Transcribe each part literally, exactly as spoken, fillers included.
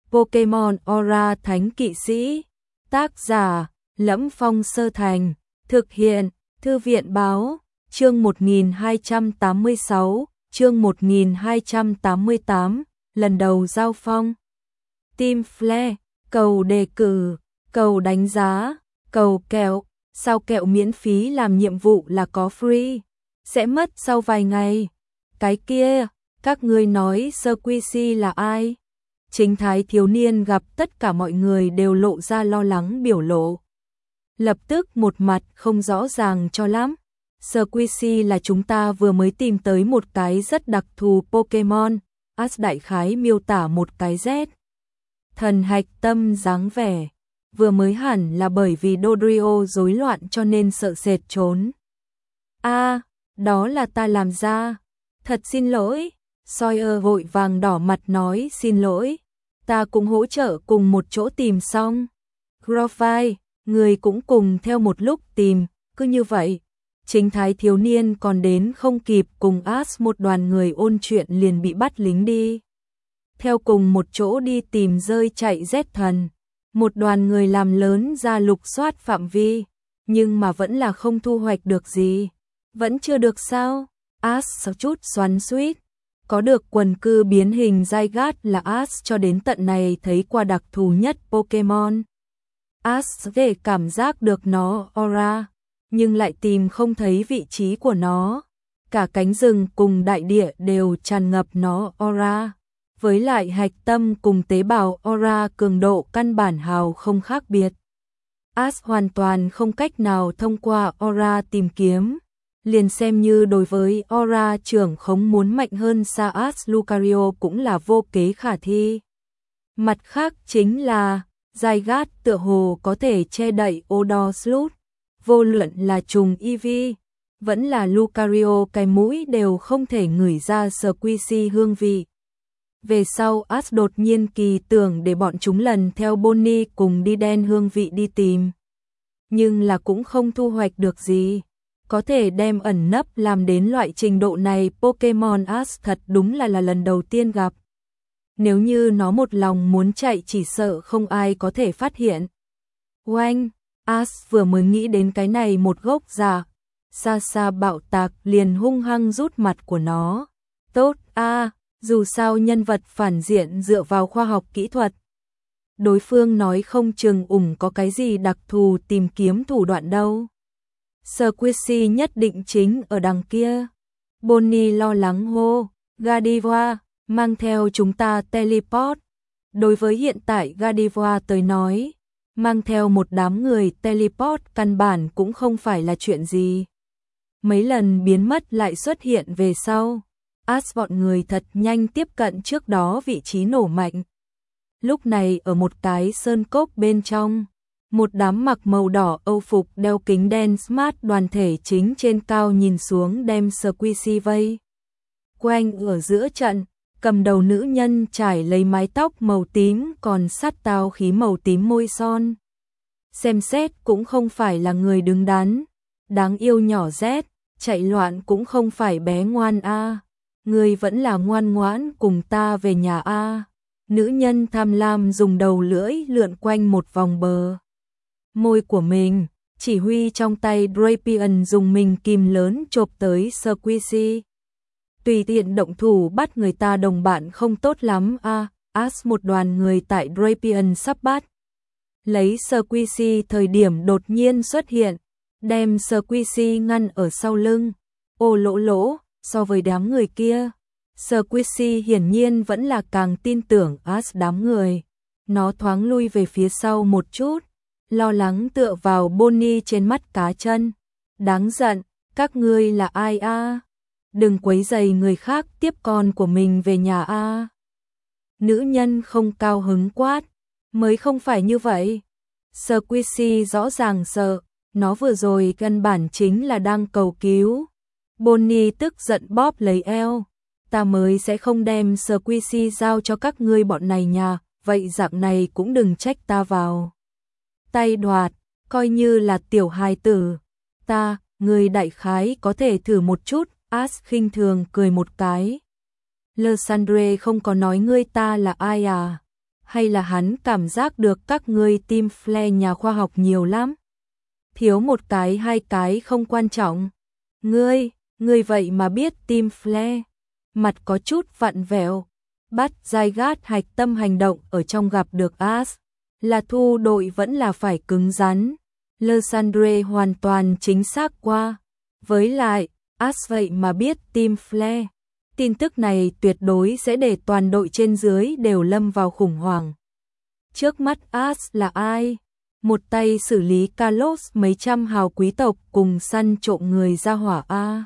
Pokemon Aura Thánh Kỵ Sĩ. Tác giả: Lẫm Phong Sơ Thành. Thực hiện: Thư viện Báo. Chương một nghìn hai trăm tám mươi sáu, chương một nghìn hai trăm tám mươi tám, lần đầu giao phong. Team Flare, cầu đề cử, cầu đánh giá, cầu kẹo, sao kẹo miễn phí làm nhiệm vụ là có free, sẽ mất sau vài ngày. Cái kia, các ngươi nói Sir Quisi là ai? Chính thái thiếu niên gặp tất cả mọi người đều lộ ra lo lắng biểu lộ. Lập tức một mặt không rõ ràng cho lắm. Sir Quisi là chúng ta vừa mới tìm tới một cái rất đặc thù Pokemon. As đại khái miêu tả một cái Z. Thần hạch tâm dáng vẻ. Vừa mới hẳn là bởi vì Dodrio rối loạn cho nên sợ sệt trốn. A, à, đó là ta làm ra. Thật xin lỗi. Sawyer vội vàng đỏ mặt nói xin lỗi. Ta cũng hỗ trợ cùng một chỗ tìm xong. Grofile, người cũng cùng theo một lúc tìm, cứ như vậy. Chính thái thiếu niên còn đến không kịp cùng As một đoàn người ôn chuyện liền bị bắt lính đi. Theo cùng một chỗ đi tìm rơi chạy Z thần. Một đoàn người làm lớn ra lục soát phạm vi, nhưng mà vẫn là không thu hoạch được gì. Vẫn chưa được sao? As sau chút xoắn xuýt. Có được quần cư biến hình Zygarde là As cho đến tận này thấy qua đặc thù nhất Pokemon. As về cảm giác được nó aura, nhưng lại tìm không thấy vị trí của nó. Cả cánh rừng cùng đại địa đều tràn ngập nó aura. Với lại hạch tâm cùng tế bào aura cường độ căn bản hào không khác biệt. As hoàn toàn không cách nào thông qua aura tìm kiếm. Liền xem như đối với aura trưởng khống muốn mạnh hơn xa As Lucario cũng là vô kế khả thi. Mặt khác chính là Zygarde tựa hồ có thể che đậy Odoslot. Vô luận là trùng Eevee, vẫn là Lucario cái mũi đều không thể ngửi ra Sir Quisi hương vị. Về sau As đột nhiên kỳ tưởng để bọn chúng lần theo Bonnie cùng đi đen hương vị đi tìm. Nhưng là cũng không thu hoạch được gì. Có thể đem ẩn nấp làm đến loại trình độ này Pokemon As thật đúng là là lần đầu tiên gặp. Nếu như nó một lòng muốn chạy chỉ sợ không ai có thể phát hiện. Oanh, As vừa mới nghĩ đến cái này một gốc giả. Xa xa bạo tạc liền hung hăng rút mặt của nó. Tốt a, à, dù sao nhân vật phản diện dựa vào khoa học kỹ thuật. Đối phương nói không chừng ủng có cái gì đặc thù tìm kiếm thủ đoạn đâu. Sir Quisi nhất định chính ở đằng kia. Bonnie lo lắng hô, Gardevoir, mang theo chúng ta teleport. Đối với hiện tại Gardevoir tới nói, mang theo một đám người teleport căn bản cũng không phải là chuyện gì. Mấy lần biến mất lại xuất hiện về sau. As bọn người thật nhanh tiếp cận trước đó vị trí nổ mạnh. Lúc này ở một cái sơn cốc bên trong, một đám mặc màu đỏ âu phục đeo kính đen smart đoàn thể chính trên cao nhìn xuống đem Sir Quisi vây quanh ở giữa trận. Cầm đầu nữ nhân trải lấy mái tóc màu tím còn sát tao khí màu tím môi son. Xem xét cũng không phải là người đứng đắn. Đáng yêu nhỏ Z, chạy loạn cũng không phải bé ngoan a. À. Người vẫn là ngoan ngoãn cùng ta về nhà a. À. Nữ nhân tham lam dùng đầu lưỡi lượn quanh một vòng bờ môi của mình, chỉ huy trong tay Drapion dùng mình kìm lớn chộp tới Sir Quisi. Tùy tiện động thủ bắt người ta đồng bạn không tốt lắm a. À. As một đoàn người tại Drapion sắp bắt lấy Sir Quisi thời điểm đột nhiên xuất hiện, đem Sir Quisi ngăn ở sau lưng. Ô lỗ lỗ, so với đám người kia, Sir Quisi hiển nhiên vẫn là càng tin tưởng As đám người. Nó thoáng lui về phía sau một chút, lo lắng tựa vào Bonnie trên mắt cá chân. Đáng giận, các ngươi là ai a? À? Đừng quấy rầy người khác tiếp con của mình về nhà a. À? Nữ nhân không cao hứng quát, mới không phải như vậy. Sir Quisi rõ ràng sợ, nó vừa rồi căn bản chính là đang cầu cứu. Bonnie tức giận bóp lấy eo, ta mới sẽ không đem Sir Quisi giao cho các ngươi bọn này nhà, vậy dạng này cũng đừng trách ta vào tay đoạt, coi như là tiểu hài tử. Ta, người đại khái có thể thử một chút. As khinh thường cười một cái. Lysandre không có nói ngươi ta là ai à? Hay là hắn cảm giác được các ngươi team Flare nhà khoa học nhiều lắm? Thiếu một cái hai cái không quan trọng. Ngươi, ngươi vậy mà biết team Flare. Mặt có chút vặn vẹo. Bắt Zygarde hạch tâm hành động ở trong gặp được Ash. Là thu đội vẫn là phải cứng rắn. Lysandre hoàn toàn chính xác qua. Với lại, Ash vậy mà biết team Flare. Tin tức này tuyệt đối sẽ để toàn đội trên dưới đều lâm vào khủng hoảng. Trước mắt Ash là ai? Một tay xử lý Carlos mấy trăm hào quý tộc cùng săn trộm người ra hỏa A.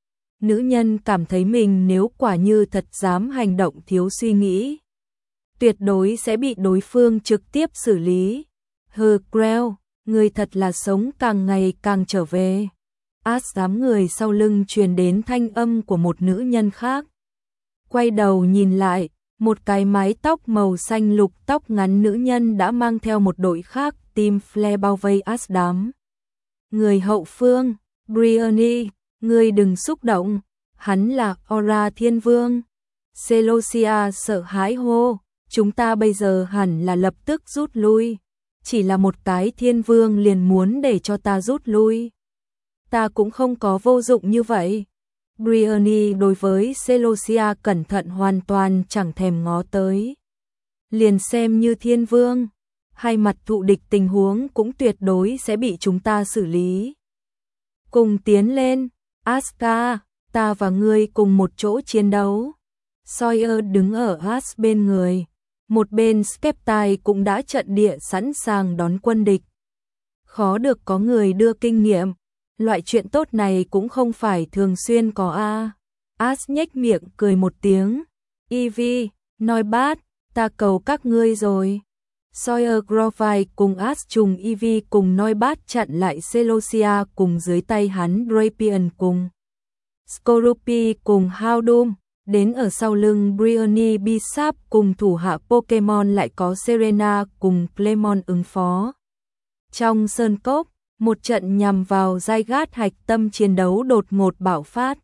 Nữ nhân cảm thấy mình nếu quả như thật dám hành động thiếu suy nghĩ, tuyệt đối sẽ bị đối phương trực tiếp xử lý. Hừ, Grell, người thật là sống càng ngày càng trở về. Ash đám người sau lưng truyền đến thanh âm của một nữ nhân khác. Quay đầu nhìn lại, một cái mái tóc màu xanh lục tóc ngắn nữ nhân đã mang theo một đội khác team Flare bao vây Ash đám. Người hậu phương, Brienne, ngươi đừng xúc động, hắn là Aura Thiên Vương. Celosia sợ hãi hô, chúng ta bây giờ hẳn là lập tức rút lui. Chỉ là một cái Thiên Vương liền muốn để cho ta rút lui. Ta cũng không có vô dụng như vậy. Brienne đối với Celosia cẩn thận hoàn toàn chẳng thèm ngó tới. Liền xem như Thiên Vương, hai mặt thụ địch tình huống cũng tuyệt đối sẽ bị chúng ta xử lý. Cùng tiến lên, Asuka, ta và ngươi cùng một chỗ chiến đấu. Sawyer đứng ở Ash bên người, một bên Skeptile cũng đã trận địa sẵn sàng đón quân địch. Khó được có người đưa kinh nghiệm, loại chuyện tốt này cũng không phải thường xuyên có a. Ash nhếch miệng cười một tiếng. Ivy, Noibat, ta cầu các ngươi rồi. Sawyer Grovile cùng Ash trùng Ivy cùng Noibat chặn lại Celosia cùng dưới tay hắn Drapion cùng Skorupi cùng Houndoom. Đến ở sau lưng Brienne Bishop cùng thủ hạ Pokemon lại có Serena cùng Clemon ứng phó. Trong sơn cốc, một trận nhằm vào Zygarde hạch tâm chiến đấu đột ngột bạo phát.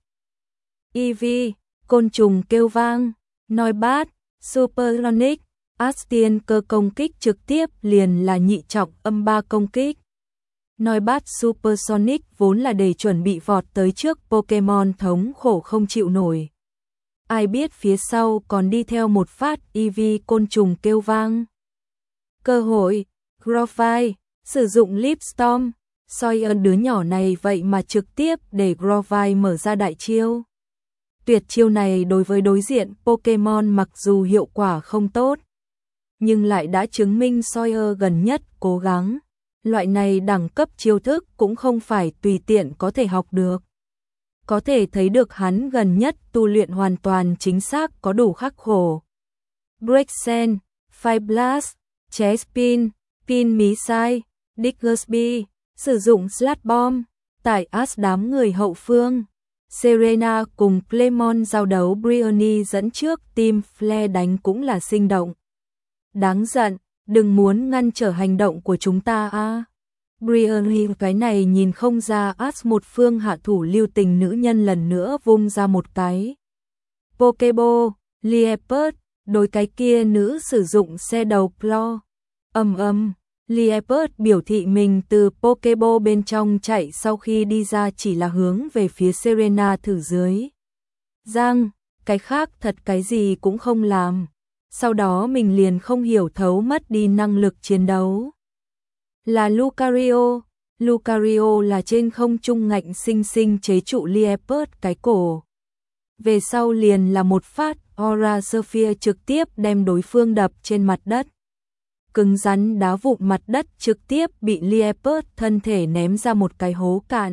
Eevee, côn trùng kêu vang, Noibat, Supersonic, Astian cơ công kích trực tiếp liền là nhị trọng âm ba công kích. Noibat Supersonic vốn là để chuẩn bị vọt tới trước Pokemon thống khổ không chịu nổi. Ai biết phía sau còn đi theo một phát Eevee côn trùng kêu vang. Cơ hội, Grovile, sử dụng Leaf Storm, Sawyer đứa nhỏ này vậy mà trực tiếp để Grovile mở ra đại chiêu. Tuyệt chiêu này đối với đối diện Pokemon mặc dù hiệu quả không tốt, nhưng lại đã chứng minh Sawyer gần nhất cố gắng. Loại này đẳng cấp chiêu thức cũng không phải tùy tiện có thể học được. Có thể thấy được hắn gần nhất tu luyện hoàn toàn chính xác có đủ khắc khổ. Break Sen, Fire Blast, Chespin, Pin Missile, Diggersby, sử dụng Slap Bomb, tại Ash đám người hậu phương. Serena cùng Clemon giao đấu Brienne dẫn trước team Flare đánh cũng là sinh động. Đáng giận, đừng muốn ngăn trở hành động của chúng ta a. À. Brienne cái này nhìn không ra Ash một phương hạ thủ lưu tình nữ nhân lần nữa vung ra một cái. Pokeball, Liepard, đối cái kia nữ sử dụng xe đầu Claw. Ầm ầm, Liepard biểu thị mình từ Pokeball bên trong chạy sau khi đi ra chỉ là hướng về phía Serena thử dưới. Giang, cái khác thật cái gì cũng không làm. Sau đó mình liền không hiểu thấu mất đi năng lực chiến đấu. Là Lucario, Lucario là trên không trung ngạnh sinh sinh chế trụ Liepard cái cổ. Về sau liền là một phát Aura Sphere trực tiếp đem đối phương đập trên mặt đất. Cứng rắn đá vụn mặt đất trực tiếp bị Liepard thân thể ném ra một cái hố cạn.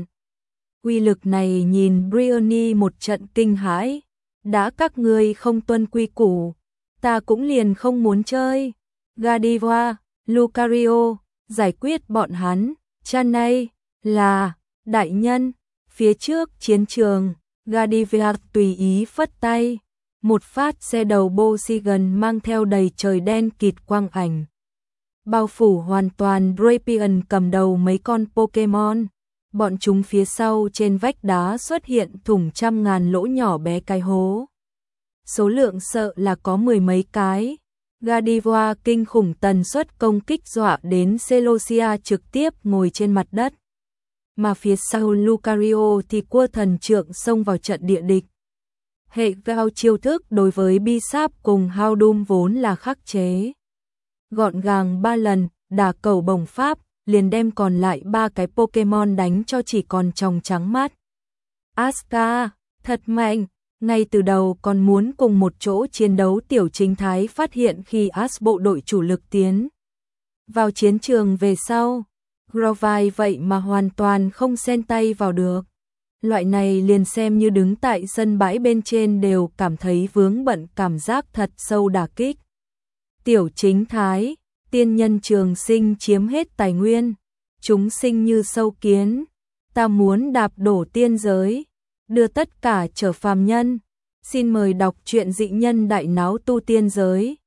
Uy lực này nhìn Brienne một trận kinh hãi. Đã các ngươi không tuân quy củ, ta cũng liền không muốn chơi. Gardevoir, Lucario, giải quyết bọn hắn. Chanay, là, đại nhân. Phía trước chiến trường, Gardevoir tùy ý phất tay. Một phát xe đầu Bosigan mang theo đầy trời đen kịt quang ảnh. Bao phủ hoàn toàn Drapion cầm đầu mấy con Pokemon. Bọn chúng phía sau trên vách đá xuất hiện thủng trăm ngàn lỗ nhỏ bé cái hố. Số lượng sợ là có mười mấy cái. Gardevoir kinh khủng tần suất công kích dọa đến Celosia trực tiếp ngồi trên mặt đất. Mà phía sau Lucario thì cua thần trượng xông vào trận địa địch. Hệ gao chiêu thức đối với Bisap cùng Houndoom vốn là khắc chế. Gọn gàng ba lần, đả cầu bổng pháp, liền đem còn lại ba cái Pokemon đánh cho chỉ còn tròng trắng mắt. Aska, thật mạnh, ngay từ đầu còn muốn cùng một chỗ chiến đấu tiểu chính thái phát hiện khi As bộ đội chủ lực tiến vào chiến trường về sau. Grovyle vậy mà hoàn toàn không xen tay vào được. Loại này liền xem như đứng tại sân bãi bên trên đều cảm thấy vướng bận cảm giác thật sâu đả kích. Tiểu chính thái, tiên nhân trường sinh chiếm hết tài nguyên, chúng sinh như sâu kiến, ta muốn đạp đổ tiên giới, đưa tất cả trở phàm nhân. Xin mời đọc truyện Dị Nhân Đại Náo Tu Tiên Giới.